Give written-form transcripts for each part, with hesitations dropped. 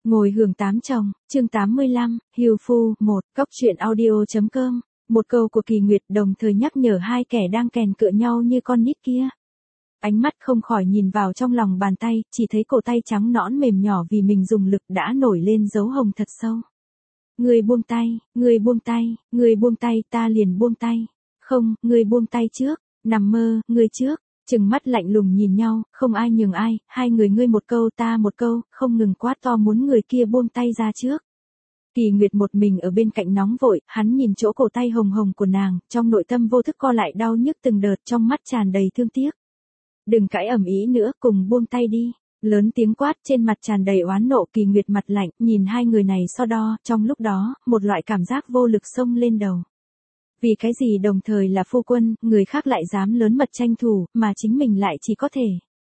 Ngồi hưởng tám chồng, chương 85, Hưu Phu, 1, Cóc truyện audio.com. Một câu của Kỳ Nguyệt đồng thời nhắc nhở hai kẻ đang kèn cựa nhau như con nít kia. Ánh mắt không khỏi nhìn vào trong lòng bàn tay, chỉ thấy cổ tay trắng nõn mềm nhỏ vì mình dùng lực đã nổi lên dấu hồng thật sâu. Người buông tay, người buông tay, người buông tay, ta liền buông tay. Không, người buông tay trước, nằm mơ, người trước. Chừng mắt lạnh lùng nhìn nhau, không ai nhường ai, hai người ngươi một câu ta một câu, không ngừng quát to muốn người kia buông tay ra trước. Kỳ Nguyệt một mình ở bên cạnh nóng vội, hắn nhìn chỗ cổ tay hồng hồng của nàng, trong nội tâm vô thức co lại đau nhức từng đợt, trong mắt tràn đầy thương tiếc. Đừng cãi ầm ĩ nữa, cùng buông tay đi. Lớn tiếng quát, trên mặt tràn đầy oán nộ. Kỳ Nguyệt mặt lạnh, nhìn hai người này so đo, trong lúc đó, một loại cảm giác vô lực xông lên đầu. Vì cái gì đồng thời là phu quân, người khác lại dám lớn mật tranh thủ, mà chính mình lại chỉ có thể.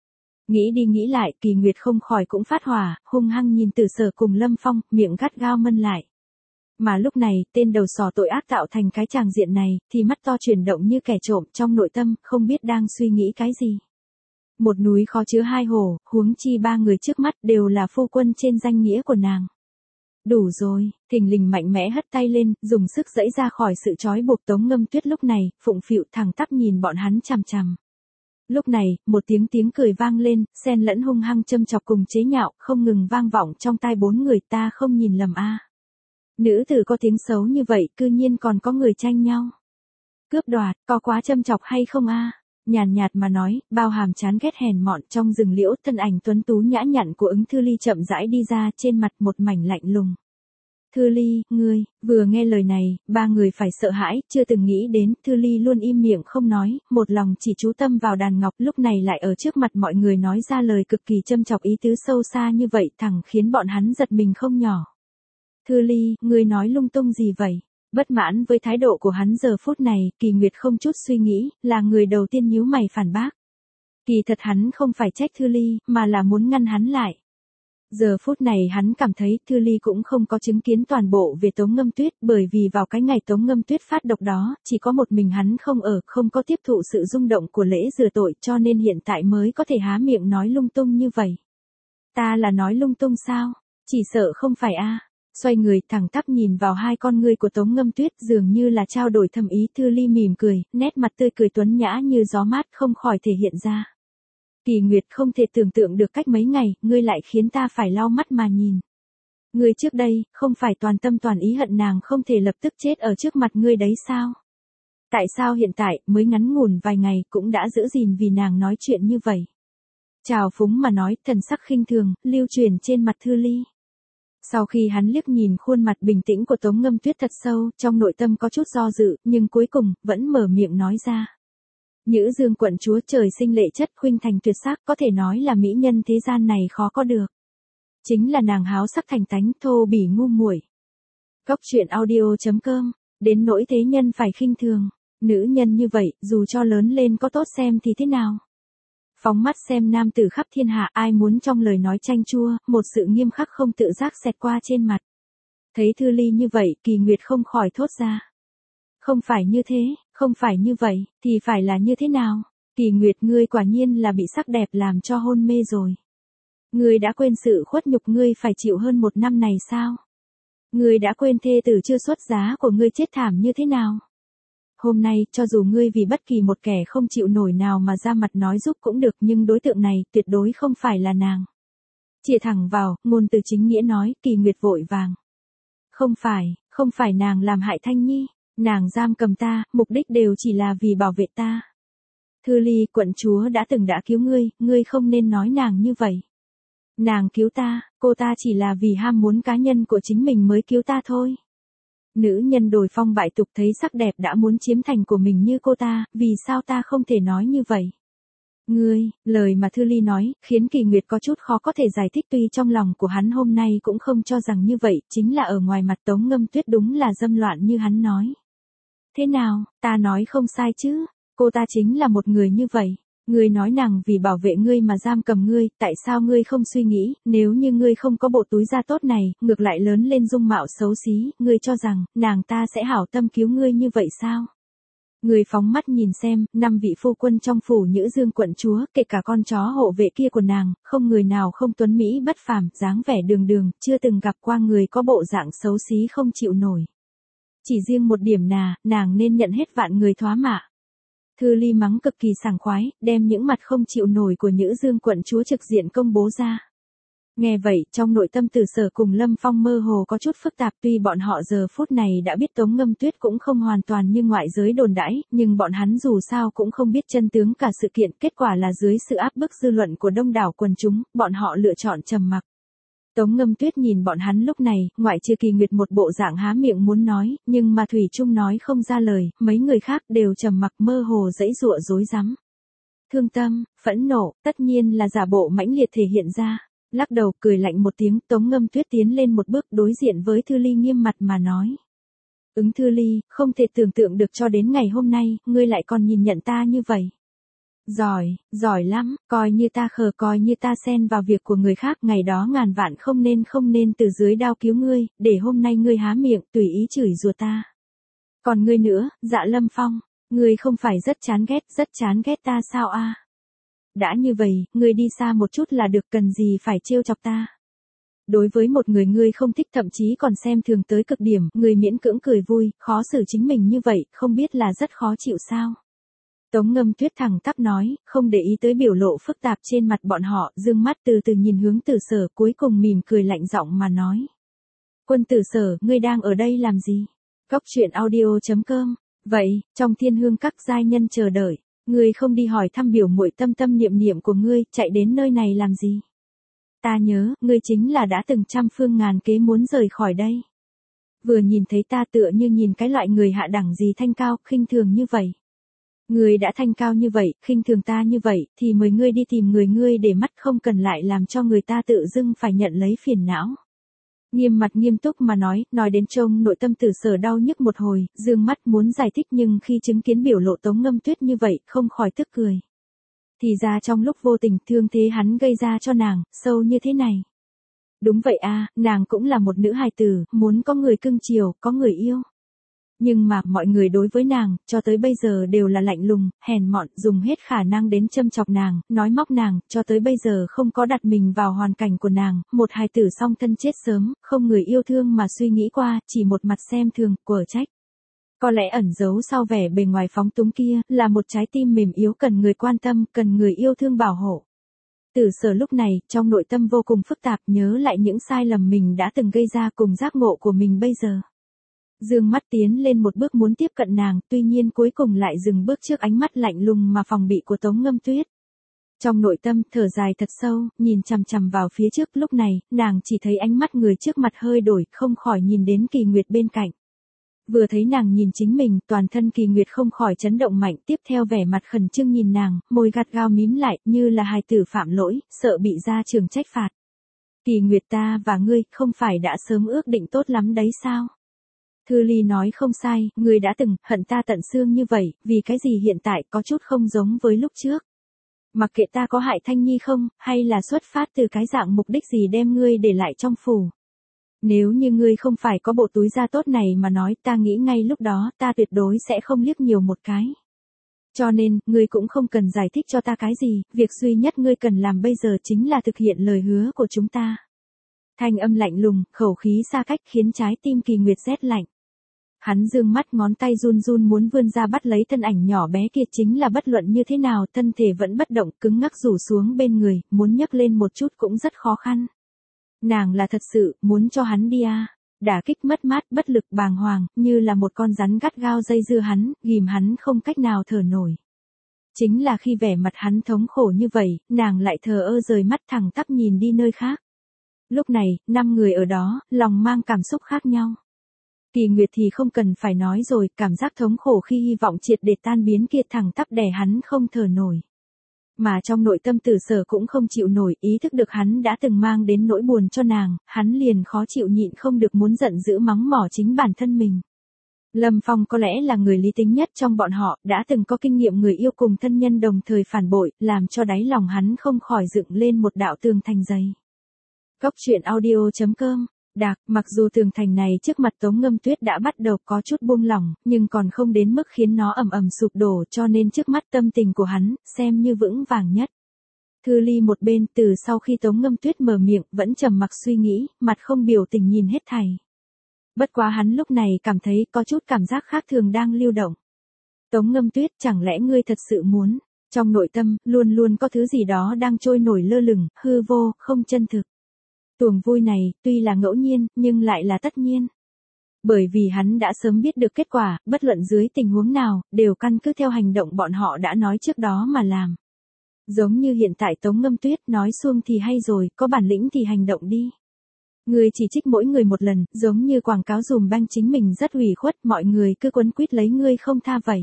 Nghĩ đi nghĩ lại, Kỳ Nguyệt không khỏi cũng phát hỏa, hung hăng nhìn Tử Sở cùng Lâm Phong, miệng gắt gao mân lại. Mà lúc này, tên đầu sỏ tội ác tạo thành cái tràng diện này, thì mắt to chuyển động như kẻ trộm, trong nội tâm, không biết đang suy nghĩ cái gì. Một núi khó chứa hai hồ, huống chi ba người trước mắt đều là phu quân trên danh nghĩa của nàng. Đủ rồi, thình lình mạnh mẽ hất tay lên, dùng sức giãy ra khỏi sự trói buộc. Tống Ngâm Tuyết lúc này, phụng phịu thẳng tắp nhìn bọn hắn chằm chằm. Lúc này, một tiếng cười vang lên, xen lẫn hung hăng châm chọc cùng chế nhạo, không ngừng vang vọng trong tai bốn người. Ta không nhìn lầm a. Nữ tử có tiếng xấu như vậy, cư nhiên còn có người tranh nhau. Cướp đoạt, có quá châm chọc hay không a? Nhàn nhạt mà nói, bao hàm chán ghét hèn mọn. Trong rừng liễu, thân ảnh tuấn tú nhã nhặn của Ứng Thư Ly chậm rãi đi ra, trên mặt một mảnh lạnh lùng. Thư Ly, ngươi, vừa nghe lời này, ba người phải sợ hãi, chưa từng nghĩ đến. Thư Ly luôn im miệng không nói, một lòng chỉ chú tâm vào đàn ngọc, lúc này lại ở trước mặt mọi người nói ra lời cực kỳ châm chọc ý tứ sâu xa như vậy, thẳng khiến bọn hắn giật mình không nhỏ. Thư Ly, ngươi nói lung tung gì vậy? Bất mãn với thái độ của hắn giờ phút này, Kỳ Nguyệt không chút suy nghĩ, là người đầu tiên nhíu mày phản bác. Kỳ thật hắn không phải trách Thư Ly, mà là muốn ngăn hắn lại. Giờ phút này hắn cảm thấy Thư Ly cũng không có chứng kiến toàn bộ về Tống Ngâm Tuyết, bởi vì vào cái ngày Tống Ngâm Tuyết phát độc đó, chỉ có một mình hắn không ở, không có tiếp thụ sự rung động của lễ rửa tội, cho nên hiện tại mới có thể há miệng nói lung tung như vậy. Ta là nói lung tung sao? Chỉ sợ không phải a. Xoay người thẳng tắp nhìn vào hai con ngươi của Tống Ngâm Tuyết, dường như là trao đổi thâm ý. Thư Ly mỉm cười, nét mặt tươi cười tuấn nhã như gió mát không khỏi thể hiện ra. Kỳ Nguyệt không thể tưởng tượng được cách mấy ngày, ngươi lại khiến ta phải lau mắt mà nhìn. Ngươi trước đây, không phải toàn tâm toàn ý hận nàng không thể lập tức chết ở trước mặt ngươi đấy sao? Tại sao hiện tại, mới ngắn ngủn vài ngày, cũng đã giữ gìn vì nàng nói chuyện như vậy? Trào phúng mà nói, thần sắc khinh thường, lưu truyền trên mặt Thư Ly. Sau khi hắn liếc nhìn khuôn mặt bình tĩnh của Tống Ngâm Tuyết thật sâu, trong nội tâm có chút do dự, nhưng cuối cùng, vẫn mở miệng nói ra. Nhữ Dương quận chúa trời sinh lệ chất, khuynh thành tuyệt sắc, có thể nói là mỹ nhân thế gian này khó có được. Chính là nàng háo sắc thành tánh, thô bỉ ngu muội. Cóc truyện audio.com, đến nỗi thế nhân phải khinh thường. Nữ nhân như vậy, dù cho lớn lên có tốt xem thì thế nào? Phóng mắt xem nam tử khắp thiên hạ, ai muốn trong lời nói chanh chua, một sự nghiêm khắc không tự giác xẹt qua trên mặt. Thấy Thư Ly như vậy, Kỳ Nguyệt không khỏi thốt ra. Không phải như thế, không phải như vậy, thì phải là như thế nào? Kỳ Nguyệt, ngươi quả nhiên là bị sắc đẹp làm cho hôn mê rồi. Ngươi đã quên sự khuất nhục ngươi phải chịu hơn 1 năm này sao? Ngươi đã quên thê tử chưa xuất giá của ngươi chết thảm như thế nào? Hôm nay, cho dù ngươi vì bất kỳ một kẻ không chịu nổi nào mà ra mặt nói giúp cũng được, nhưng đối tượng này, tuyệt đối không phải là nàng. Chĩa thẳng vào, ngôn từ chính nghĩa nói. Kỳ Nguyệt vội vàng. Không phải nàng làm hại Thanh Nhi, nàng giam cầm ta, mục đích đều chỉ là vì bảo vệ ta. Thư Ly, quận chúa đã cứu ngươi không nên nói nàng như vậy. Nàng cứu ta, cô ta chỉ là vì ham muốn cá nhân của chính mình mới cứu ta thôi. Nữ nhân đồi phong bại tục thấy sắc đẹp đã muốn chiếm thành của mình như cô ta, vì sao ta không thể nói như vậy? Ngươi, lời mà Thư Ly nói, khiến Kỳ Nguyệt có chút khó có thể giải thích, tuy trong lòng của hắn hôm nay cũng không cho rằng như vậy, chính là ở ngoài mặt Tống Ngâm Tuyết đúng là dâm loạn như hắn nói. Thế nào, ta nói không sai chứ, cô ta chính là một người như vậy. Ngươi nói nàng vì bảo vệ ngươi mà giam cầm ngươi, tại sao ngươi không suy nghĩ, nếu như ngươi không có bộ túi da tốt này, ngược lại lớn lên dung mạo xấu xí, ngươi cho rằng, nàng ta sẽ hảo tâm cứu ngươi như vậy sao? Người phóng mắt nhìn xem, 5 vị phu quân trong phủ Nhữ Dương quận chúa, kể cả con chó hộ vệ kia của nàng, không người nào không tuấn mỹ bất phàm, dáng vẻ đường đường, chưa từng gặp qua người có bộ dạng xấu xí không chịu nổi. Chỉ riêng một điểm nàng nên nhận hết vạn người thoá mạ. Thư Ly mắng cực kỳ sảng khoái, đem những mặt không chịu nổi của Nhữ Dương quận chúa trực diện công bố ra. Nghe vậy, trong nội tâm Tử Sở cùng Lâm Phong mơ hồ có chút phức tạp, tuy bọn họ giờ phút này đã biết Tống Ngâm Tuyết cũng không hoàn toàn như ngoại giới đồn đãi, nhưng bọn hắn dù sao cũng không biết chân tướng cả sự kiện, kết quả là dưới sự áp bức dư luận của đông đảo quần chúng, bọn họ lựa chọn trầm mặc. Tống Ngâm Tuyết nhìn bọn hắn lúc này, ngoại trừ Kỳ Nguyệt một bộ dạng há miệng muốn nói, nhưng mà thủy chung nói không ra lời, mấy người khác đều trầm mặc mơ hồ giãy giụa rối rắm. Thương tâm, phẫn nộ, tất nhiên là giả bộ mãnh liệt thể hiện ra. Lắc đầu cười lạnh một tiếng, Tống Ngâm Tuyết tiến lên một bước đối diện với Thư Ly nghiêm mặt mà nói. Thư Ly, không thể tưởng tượng được cho đến ngày hôm nay, ngươi lại còn nhìn nhận ta như vậy. Giỏi lắm, coi như ta khờ, coi như ta xen vào việc của người khác, ngày đó ngàn vạn không nên từ dưới đao cứu ngươi, để hôm nay ngươi há miệng, tùy ý chửi rủa ta. Còn ngươi nữa, Dạ Lâm Phong, ngươi không phải rất chán ghét ta sao a? Đã như vậy, ngươi đi xa một chút là được, cần gì phải trêu chọc ta. Đối với một người ngươi không thích, thậm chí còn xem thường tới cực điểm, ngươi miễn cưỡng cười vui, khó xử chính mình như vậy, không biết là rất khó chịu sao. Tống Ngâm Tuyết thẳng tắp nói, không để ý tới biểu lộ phức tạp trên mặt bọn họ, dương mắt từ từ nhìn hướng Tử Sở, cuối cùng mỉm cười lạnh giọng mà nói. Quân Tử Sở, ngươi đang ở đây làm gì? Cóc truyện audio.com. Vậy, trong Thiên Hương các giai nhân chờ đợi. Ngươi không đi hỏi thăm biểu muội tâm tâm niệm niệm của ngươi, chạy đến nơi này làm gì? Ta nhớ, ngươi chính là đã từng trăm phương ngàn kế muốn rời khỏi đây. Vừa nhìn thấy ta tựa như nhìn cái loại người hạ đẳng gì thanh cao, khinh thường như vậy. Ngươi đã thanh cao như vậy, khinh thường ta như vậy, thì mời ngươi đi tìm người ngươi để mắt, không cần lại làm cho người ta tự dưng phải nhận lấy phiền não. Nghiêm mặt nghiêm túc mà nói đến trông nội tâm Tử Sở đau nhức một hồi, dương mắt muốn giải thích nhưng khi chứng kiến biểu lộ Tống Ngâm Tuyết như vậy, không khỏi tức cười. Thì ra trong lúc vô tình thương thế hắn gây ra cho nàng, sâu như thế này. Đúng vậy a, nàng cũng là một nữ hài tử, muốn có người cưng chiều, có người yêu. Nhưng mà, mọi người đối với nàng, cho tới bây giờ đều là lạnh lùng, hèn mọn, dùng hết khả năng đến châm chọc nàng, nói móc nàng, cho tới bây giờ không có đặt mình vào hoàn cảnh của nàng, một hài tử song thân chết sớm, không người yêu thương mà suy nghĩ qua, chỉ một mặt xem thường, quở trách. Có lẽ ẩn giấu sau vẻ bề ngoài phóng túng kia, là một trái tim mềm yếu cần người quan tâm, cần người yêu thương bảo hộ. Tử Sở lúc này, trong nội tâm vô cùng phức tạp, nhớ lại những sai lầm mình đã từng gây ra cùng giác ngộ của mình bây giờ. Dương mắt tiến lên một bước muốn tiếp cận nàng, tuy nhiên cuối cùng lại dừng bước trước ánh mắt lạnh lùng mà phòng bị của Tống Ngâm Tuyết. Trong nội tâm, thở dài thật sâu, nhìn chằm chằm vào phía trước, lúc này, nàng chỉ thấy ánh mắt người trước mặt hơi đổi, không khỏi nhìn đến Kỳ Nguyệt bên cạnh. Vừa thấy nàng nhìn chính mình, toàn thân Kỳ Nguyệt không khỏi chấn động mạnh, tiếp theo vẻ mặt khẩn trương nhìn nàng, môi gắt gao mím lại, như là hài tử phạm lỗi, sợ bị gia trường trách phạt. Kỳ Nguyệt, ta và ngươi, không phải đã sớm ước định tốt lắm đấy sao? Thư Ly nói không sai, ngươi đã từng hận ta tận xương như vậy, vì cái gì hiện tại có chút không giống với lúc trước. Mặc kệ ta có hại Thanh Nhi không, hay là xuất phát từ cái dạng mục đích gì đem ngươi để lại trong phủ. Nếu như ngươi không phải có bộ túi da tốt này mà nói, ta nghĩ ngay lúc đó ta tuyệt đối sẽ không liếc nhiều một cái. Cho nên, ngươi cũng không cần giải thích cho ta cái gì, việc duy nhất ngươi cần làm bây giờ chính là thực hiện lời hứa của chúng ta. Thanh âm lạnh lùng, khẩu khí xa cách khiến trái tim Kỳ Nguyệt rét lạnh. Hắn dương mắt, ngón tay run run muốn vươn ra bắt lấy thân ảnh nhỏ bé kia, chính là bất luận như thế nào thân thể vẫn bất động, cứng ngắc rủ xuống bên người, muốn nhấc lên một chút cũng rất khó khăn. Nàng là thật sự muốn cho hắn đi à? Đả kích mất mát, bất lực, bàng hoàng, như là một con rắn gắt gao dây dưa hắn, ghìm hắn không cách nào thở nổi. Chính là khi vẻ mặt hắn thống khổ như vậy, nàng lại thờ ơ rời mắt thẳng tắp nhìn đi nơi khác. Lúc này, 5 người ở đó, lòng mang cảm xúc khác nhau. Kỳ Nguyệt thì không cần phải nói rồi, cảm giác thống khổ khi hy vọng triệt để tan biến kia thẳng tắp đè hắn không thở nổi. Mà trong nội tâm Tử Sở cũng không chịu nổi, ý thức được hắn đã từng mang đến nỗi buồn cho nàng, hắn liền khó chịu nhịn không được muốn giận dữ mắng mỏ chính bản thân mình. Lâm Phong có lẽ là người lý tính nhất trong bọn họ, đã từng có kinh nghiệm người yêu cùng thân nhân đồng thời phản bội, làm cho đáy lòng hắn không khỏi dựng lên một đạo tường thành dày. Cóc truyện audio.com Mặc dù tường thành này trước mặt Tống Ngâm Tuyết đã bắt đầu có chút buông lỏng, nhưng còn không đến mức khiến nó ầm ầm sụp đổ, cho nên trước mắt tâm tình của hắn, xem như vững vàng nhất. Thư Ly một bên, từ sau khi Tống Ngâm Tuyết mở miệng, vẫn trầm mặc suy nghĩ, mặt không biểu tình nhìn hết thảy. Bất quá hắn lúc này cảm thấy có chút cảm giác khác thường đang lưu động. Tống Ngâm Tuyết, chẳng lẽ ngươi thật sự muốn? Trong nội tâm, luôn luôn có thứ gì đó đang trôi nổi lơ lửng, hư vô, không chân thực. Tuồng vui này, tuy là ngẫu nhiên, nhưng lại là tất nhiên. Bởi vì hắn đã sớm biết được kết quả, bất luận dưới tình huống nào, đều căn cứ theo hành động bọn họ đã nói trước đó mà làm. Giống như hiện tại Tống Ngâm Tuyết nói xuông thì hay rồi, có bản lĩnh thì hành động đi. Người chỉ trích mỗi người một lần, giống như quảng cáo dùm banh chính mình rất ủy khuất, mọi người cứ quấn quýt lấy ngươi không tha vậy.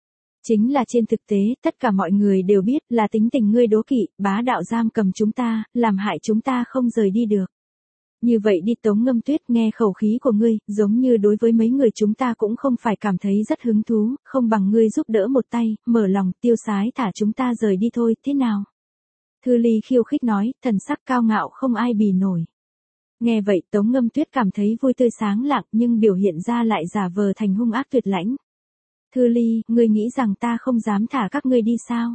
Chính là trên thực tế, tất cả mọi người đều biết là tính tình ngươi đố kỵ, bá đạo giam cầm chúng ta, làm hại chúng ta không rời đi được. Như vậy đi Tống Ngâm Tuyết, nghe khẩu khí của ngươi, giống như đối với mấy người chúng ta cũng không phải cảm thấy rất hứng thú, không bằng ngươi giúp đỡ một tay, mở lòng, tiêu sái thả chúng ta rời đi thôi, thế nào? Thư Ly khiêu khích nói, thần sắc cao ngạo không ai bì nổi. Nghe vậy Tống Ngâm Tuyết cảm thấy vui tươi sáng lạng, nhưng biểu hiện ra lại giả vờ thành hung ác tuyệt lãnh. Thư Ly, ngươi nghĩ rằng ta không dám thả các ngươi đi sao?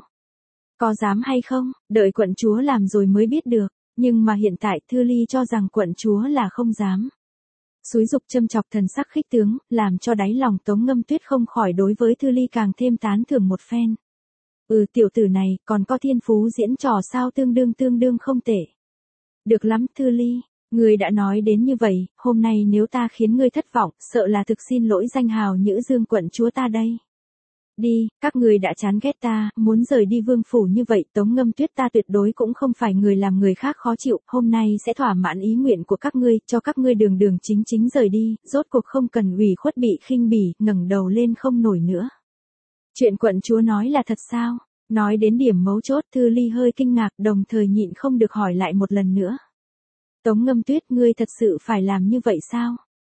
Có dám hay không, đợi quận chúa làm rồi mới biết được, nhưng mà hiện tại Thư Ly cho rằng quận chúa là không dám. Xúi dục châm chọc thần sắc khích tướng, làm cho đáy lòng Tống Ngâm Tuyết không khỏi đối với Thư Ly càng thêm tán thưởng một phen. Tiểu tử này, còn có thiên phú diễn trò sao tương đương không tệ. Được lắm Thư Ly. Ngươi đã nói đến như vậy, hôm nay nếu ta khiến ngươi thất vọng, sợ là thực xin lỗi danh hào Nhữ Dương quận chúa ta đây. Đi, các ngươi đã chán ghét ta, muốn rời đi vương phủ như vậy, Tống Ngâm Tuyết ta tuyệt đối cũng không phải người làm người khác khó chịu, hôm nay sẽ thỏa mãn ý nguyện của các ngươi, cho các ngươi đường chính rời đi, rốt cuộc không cần ủy khuất bị khinh bỉ, ngẩng đầu lên không nổi nữa. Chuyện quận chúa nói là thật sao? Nói đến điểm mấu chốt, Thư Ly hơi kinh ngạc, đồng thời nhịn không được hỏi lại một lần nữa. Tống Ngâm Tuyết, ngươi thật sự phải làm như vậy sao?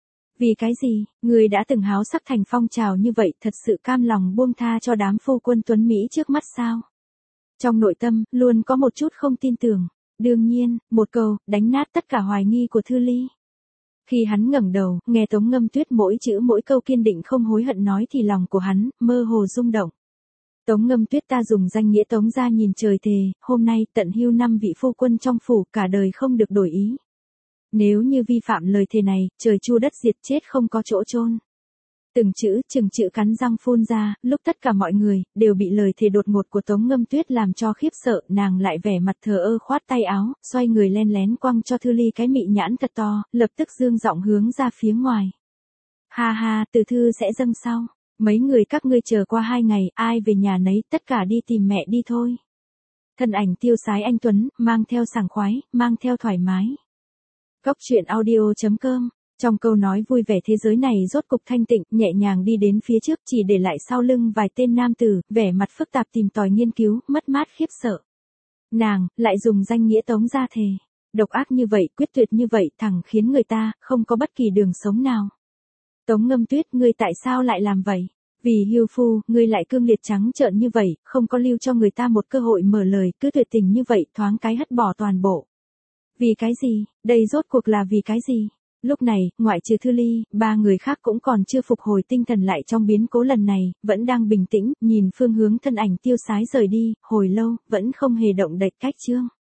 Vì cái gì, ngươi đã từng háo sắc thành phong trào như vậy, thật sự cam lòng buông tha cho đám phu quân tuấn Mỹ trước mắt sao? Trong nội tâm, luôn có một chút không tin tưởng. Đương nhiên, một câu, đánh nát tất cả hoài nghi của Thư Ly. Khi hắn ngẩng đầu, nghe Tống Ngâm Tuyết mỗi chữ mỗi câu kiên định không hối hận nói thì lòng của hắn, mơ hồ rung động. Tống Ngâm Tuyết, ta dùng danh nghĩa Tống gia nhìn trời thề, hôm nay tận hưu 5 vị phu quân trong phủ, cả đời không được đổi ý. Nếu như vi phạm lời thề này, trời chu đất diệt, chết không có chỗ chôn. Từng chừng chữ cắn răng phun ra, lúc tất cả mọi người đều bị lời thề đột ngột của Tống Ngâm Tuyết làm cho khiếp sợ, nàng lại vẻ mặt thờ ơ khoát tay áo, xoay người len lén quăng cho Thư Ly cái mị nhãn thật to, lập tức dương giọng hướng ra phía ngoài. Ha ha, từ thư sẽ dâng sau. Mấy người các ngươi chờ qua 2 ngày, ai về nhà nấy, tất cả đi tìm mẹ đi thôi. Thân ảnh tiêu sái anh tuấn, mang theo sảng khoái, mang theo thoải mái. Góc truyện audio.com. Trong câu nói vui vẻ thế giới này rốt cục thanh tịnh, nhẹ nhàng đi đến phía trước, chỉ để lại sau lưng vài tên nam tử, vẻ mặt phức tạp tìm tòi nghiên cứu, mất mát khiếp sợ. Nàng, lại dùng danh nghĩa Tống gia thề. Độc ác như vậy, quyết tuyệt như vậy, thẳng khiến người ta, không có bất kỳ đường sống nào. Tống Ngâm Tuyết, ngươi tại sao lại làm vậy? Vì hưu phu, ngươi lại cương liệt trắng trợn như vậy, không có lưu cho người ta một cơ hội mở lời, cứ tuyệt tình như vậy, thoáng cái hất bỏ toàn bộ. Vì cái gì? Đây rốt cuộc là vì cái gì? Lúc này, ngoại trừ Thư Ly, 3 người khác cũng còn chưa phục hồi tinh thần lại trong biến cố lần này, vẫn đang bình tĩnh, nhìn phương hướng thân ảnh tiêu sái rời đi, hồi lâu, vẫn không hề động đậy cách chương.